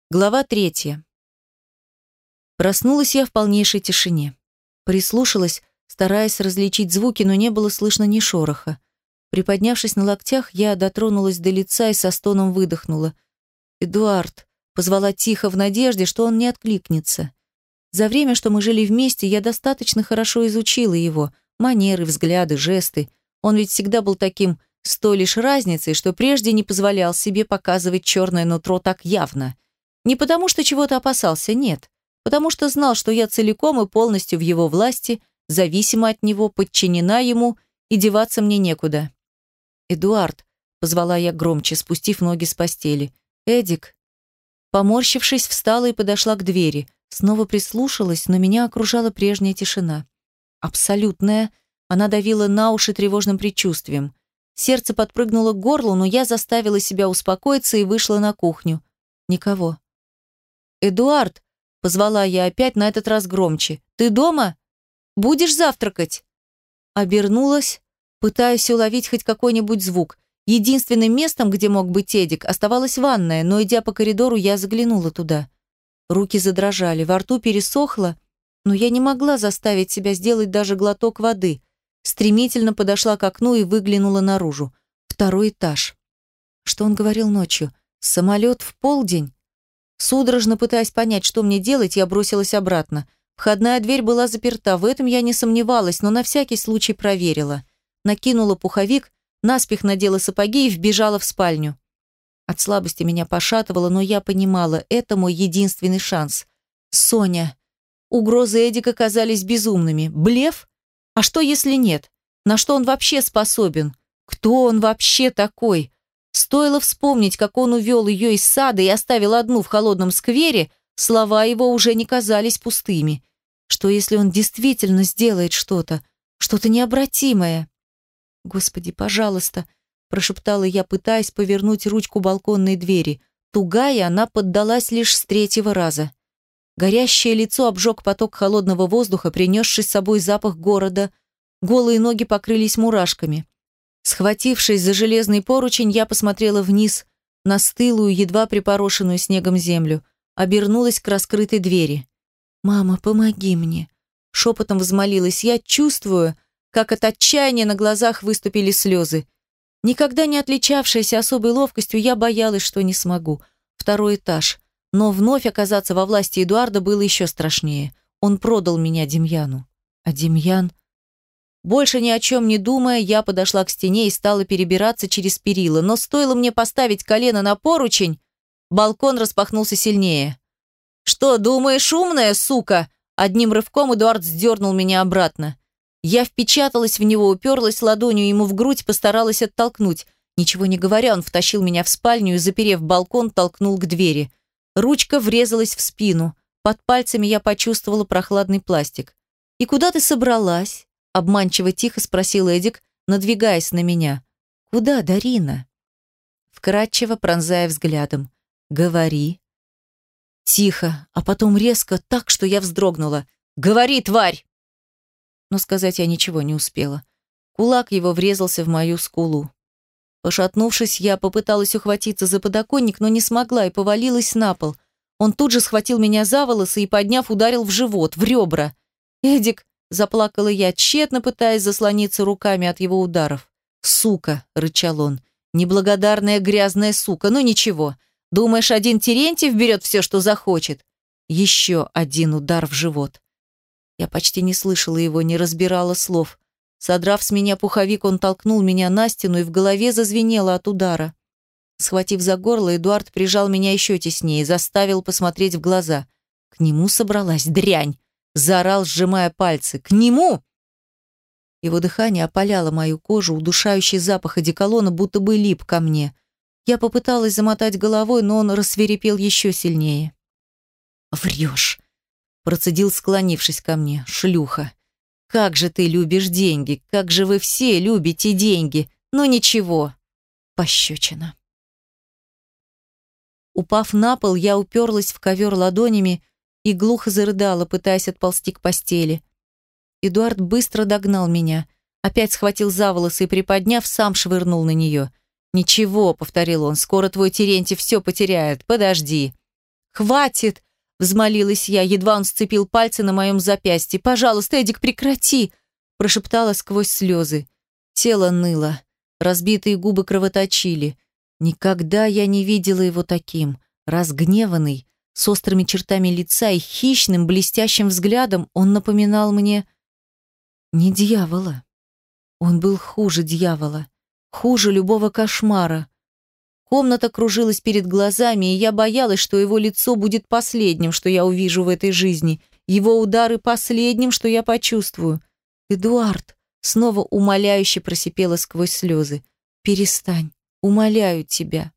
Глава 3. Проснулась я в полнейшей тишине. Прислушалась, стараясь различить звуки, но не было слышно ни шороха. Приподнявшись на локтях, я дотронулась до лица и со стоном выдохнула. «Эдуард!» — позвала тихо в надежде, что он не откликнется. За время, что мы жили вместе, я достаточно хорошо изучила его. Манеры, взгляды, жесты. Он ведь всегда был таким, с той лишь разницей, что прежде не позволял себе показывать черное нутро так явно. Не потому, что чего-то опасался, нет. Потому что знал, что я целиком и полностью в его власти, зависима от него, подчинена ему, и деваться мне некуда. «Эдуард», — позвала я громче, спустив ноги с постели. «Эдик». Поморщившись, встала и подошла к двери. Снова прислушалась, но меня окружала прежняя тишина. Абсолютная. Она давила на уши тревожным предчувствием. Сердце подпрыгнуло к горлу, но я заставила себя успокоиться и вышла на кухню. Никого. «Эдуард», — позвала я опять, на этот раз громче. «Ты дома? Будешь завтракать?» Обернулась, пытаясь уловить хоть какой-нибудь звук. Единственным местом, где мог быть Эдик, оставалась ванная, но, идя по коридору, я заглянула туда. Руки задрожали, во рту пересохло, но я не могла заставить себя сделать даже глоток воды. Стремительно подошла к окну и выглянула наружу. 2-й этаж. Что он говорил ночью? Самолет в полдень? Судорожно пытаясь понять, что мне делать, я бросилась обратно. Входная дверь была заперта, в этом я не сомневалась, но на всякий случай проверила. Накинула пуховик, наспех надела сапоги и вбежала в спальню. От слабости меня пошатывало, но я понимала, это мой единственный шанс. Соня. Угрозы Эдика казались безумными. Блеф? А что, если нет? На что он вообще способен? Кто он вообще такой? Стоило вспомнить, как он увел ее из сада и оставил одну в холодном сквере, слова его уже не казались пустыми. Что, если он действительно сделает что-то? Что-то необратимое? «Господи, пожалуйста», – прошептала я, пытаясь повернуть ручку балконной двери. Тугая, она поддалась лишь с 3-го раза. Горящее лицо обжег поток холодного воздуха, принесший с собой запах города. Голые ноги покрылись мурашками. Схватившись за железный поручень, я посмотрела вниз на стылую, едва припорошенную снегом землю. Обернулась к раскрытой двери. «Мама, помоги мне!» Шепотом взмолилась я, чувствую, как от отчаяния на глазах выступили слезы. Никогда не отличавшаяся особой ловкостью, я боялась, что не смогу. 2-й этаж. Но вновь оказаться во власти Эдуарда было еще страшнее. Он продал меня Демьяну. А Демьян... Больше ни о чем не думая, я подошла к стене и стала перебираться через перила, но стоило мне поставить колено на поручень, балкон распахнулся сильнее. «Что, думаешь, умная, сука?» Одним рывком Эдуард сдернул меня обратно. Я впечаталась в него, уперлась ладонью ему в грудь, постаралась оттолкнуть. Ничего не говоря, он втащил меня в спальню и, заперев балкон, толкнул к двери. Ручка врезалась в спину. Под пальцами я почувствовала прохладный пластик. «И куда ты собралась?» Обманчиво тихо спросил Эдик, надвигаясь на меня. «Куда, Дарина?» Вкратчиво пронзая взглядом. «Говори». Тихо, а потом резко, так, что я вздрогнула. «Говори, тварь!» Но сказать я ничего не успела. Кулак его врезался в мою скулу. Пошатнувшись, я попыталась ухватиться за подоконник, но не смогла и повалилась на пол. Он тут же схватил меня за волосы и, подняв, ударил в живот, в ребра. «Эдик!» – заплакала я, тщетно пытаясь заслониться руками от его ударов. «Сука!» – рычал он. «Неблагодарная грязная сука! Ну ничего! Думаешь, один Терентьев берет все, что захочет?» Еще один удар в живот. Я почти не слышала его, не разбирала слов. Содрав с меня пуховик, он толкнул меня на стену, и в голове зазвенело от удара. Схватив за горло, Эдуард прижал меня еще теснее, заставил посмотреть в глаза. К нему собралась дрянь. Заорал, сжимая пальцы. «К нему!» Его дыхание опаляло мою кожу, удушающий запах одеколона будто бы лип ко мне. Я попыталась замотать головой, но он рассвирепел еще сильнее. «Врешь!» – процедил, склонившись ко мне. «Шлюха! Как же ты любишь деньги! Как же вы все любите деньги! Но ничего!» Пощечина. Упав на пол, я уперлась в ковер ладонями и глухо зарыдала, пытаясь отползти к постели. Эдуард быстро догнал меня, опять схватил за волосы и, приподняв, сам швырнул на нее. «Ничего», — повторил он, — «скоро твой Терентьев все потеряет, подожди». хватит!» — взмолилась я, едва он сцепил пальцы на моем запястье. «Пожалуйста, Эдик, прекрати!» — прошептала сквозь слезы. Тело ныло, разбитые губы кровоточили. Никогда я не видела его таким. Разгневанный, с острыми чертами лица и хищным, блестящим взглядом, он напоминал мне не дьявола. Он был хуже дьявола, хуже любого кошмара. Комната кружилась перед глазами, и я боялась, что его лицо будет последним, что я увижу в этой жизни, его удары последним, что я почувствую. «Эдуард!» — снова умоляюще просипела сквозь слезы. «Перестань, умоляю тебя!»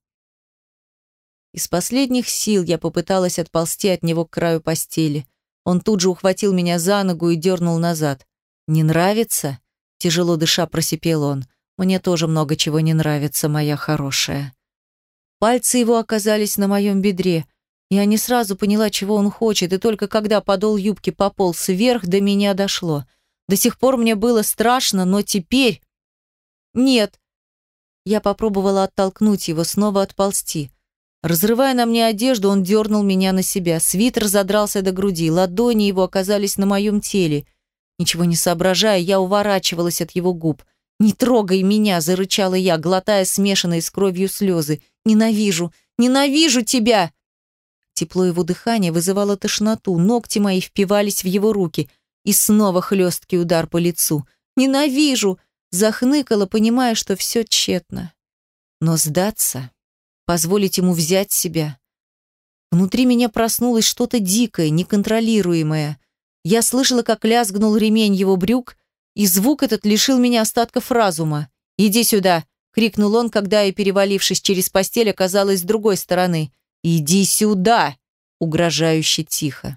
Из последних сил я попыталась отползти от него к краю постели. Он тут же ухватил меня за ногу и дернул назад. «Не нравится?» — тяжело дыша просипел он. «Мне тоже много чего не нравится, моя хорошая». Пальцы его оказались на моем бедре. Я не сразу поняла, чего он хочет, и только когда подол юбки пополз вверх, до меня дошло. До сих пор мне было страшно, но теперь... «Нет!» Я попробовала оттолкнуть его, снова отползти. Разрывая на мне одежду, он дернул меня на себя. Свитер задрался до груди, ладони его оказались на моем теле. Ничего не соображая, я уворачивалась от его губ. «Не трогай меня!» – зарычала я, глотая смешанные с кровью слезы. «Ненавижу! Ненавижу тебя!» Тепло его дыхания вызывало тошноту, ногти мои впивались в его руки. И снова хлесткий удар по лицу. «Ненавижу!» – захныкала, понимая, что все тщетно. Но сдаться, позволить ему взять себя. Внутри меня проснулось что-то дикое, неконтролируемое. Я слышала, как лязгнул ремень его брюк, и звук этот лишил меня остатков разума. «Иди сюда!» — крикнул он, когда я, перевалившись через постель, оказалась с другой стороны. «Иди сюда!» — угрожающе тихо.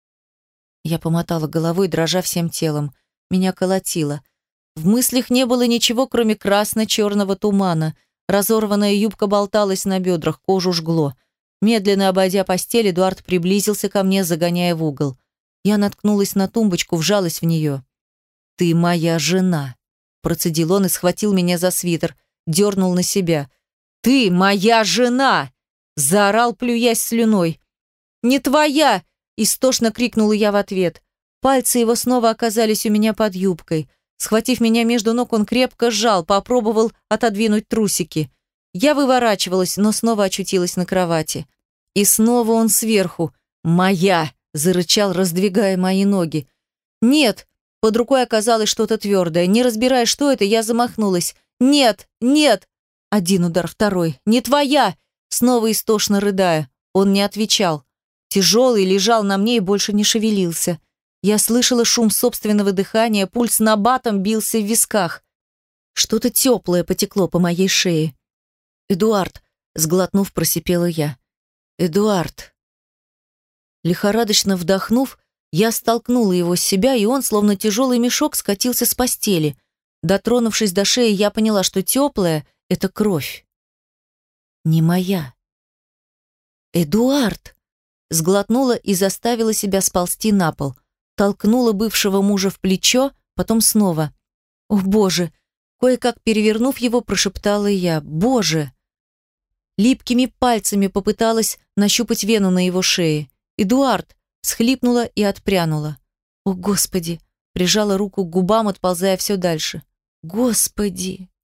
Я помотала головой, дрожа всем телом. Меня колотило. В мыслях не было ничего, кроме красно-черного тумана. Разорванная юбка болталась на бедрах, кожу жгло. Медленно обойдя постель, Эдуард приблизился ко мне, загоняя в угол. Я наткнулась на тумбочку, вжалась в нее. «Ты моя жена», – процедил он и схватил меня за свитер, дернул на себя. «Ты моя жена!» – заорал, плюясь слюной. «Не твоя!» – истошно крикнула я в ответ. Пальцы его снова оказались у меня под юбкой. Схватив меня между ног, он крепко сжал, попробовал отодвинуть трусики. Я выворачивалась, но снова очутилась на кровати. И снова он сверху. «Моя!» – зарычал, раздвигая мои ноги. «Нет!» – под рукой оказалось что-то твердое. Не разбирая, что это, я замахнулась. «Нет! Нет!» Один удар, второй. «Не твоя!» Снова истошно рыдая. Он не отвечал. Тяжелый лежал на мне и больше не шевелился. Я слышала шум собственного дыхания, пульс набатом бился в висках. Что-то теплое потекло по моей шее. «Эдуард!» – сглотнув, просипела я. «Эдуард!» Лихорадочно вдохнув, я столкнула его с себя, и он, словно тяжелый мешок, скатился с постели. Дотронувшись до шеи, я поняла, что теплая – это кровь. Не моя. «Эдуард!» – сглотнула и заставила себя сползти на пол. Толкнула бывшего мужа в плечо, потом снова. «О, Боже!» – кое-как перевернув его, прошептала я. «Боже!» Липкими пальцами попыталась нащупать вену на его шее. «Эдуард!» – схлипнула и отпрянула. «О, Господи!» – прижала руку к губам, отползая все дальше. «Господи!»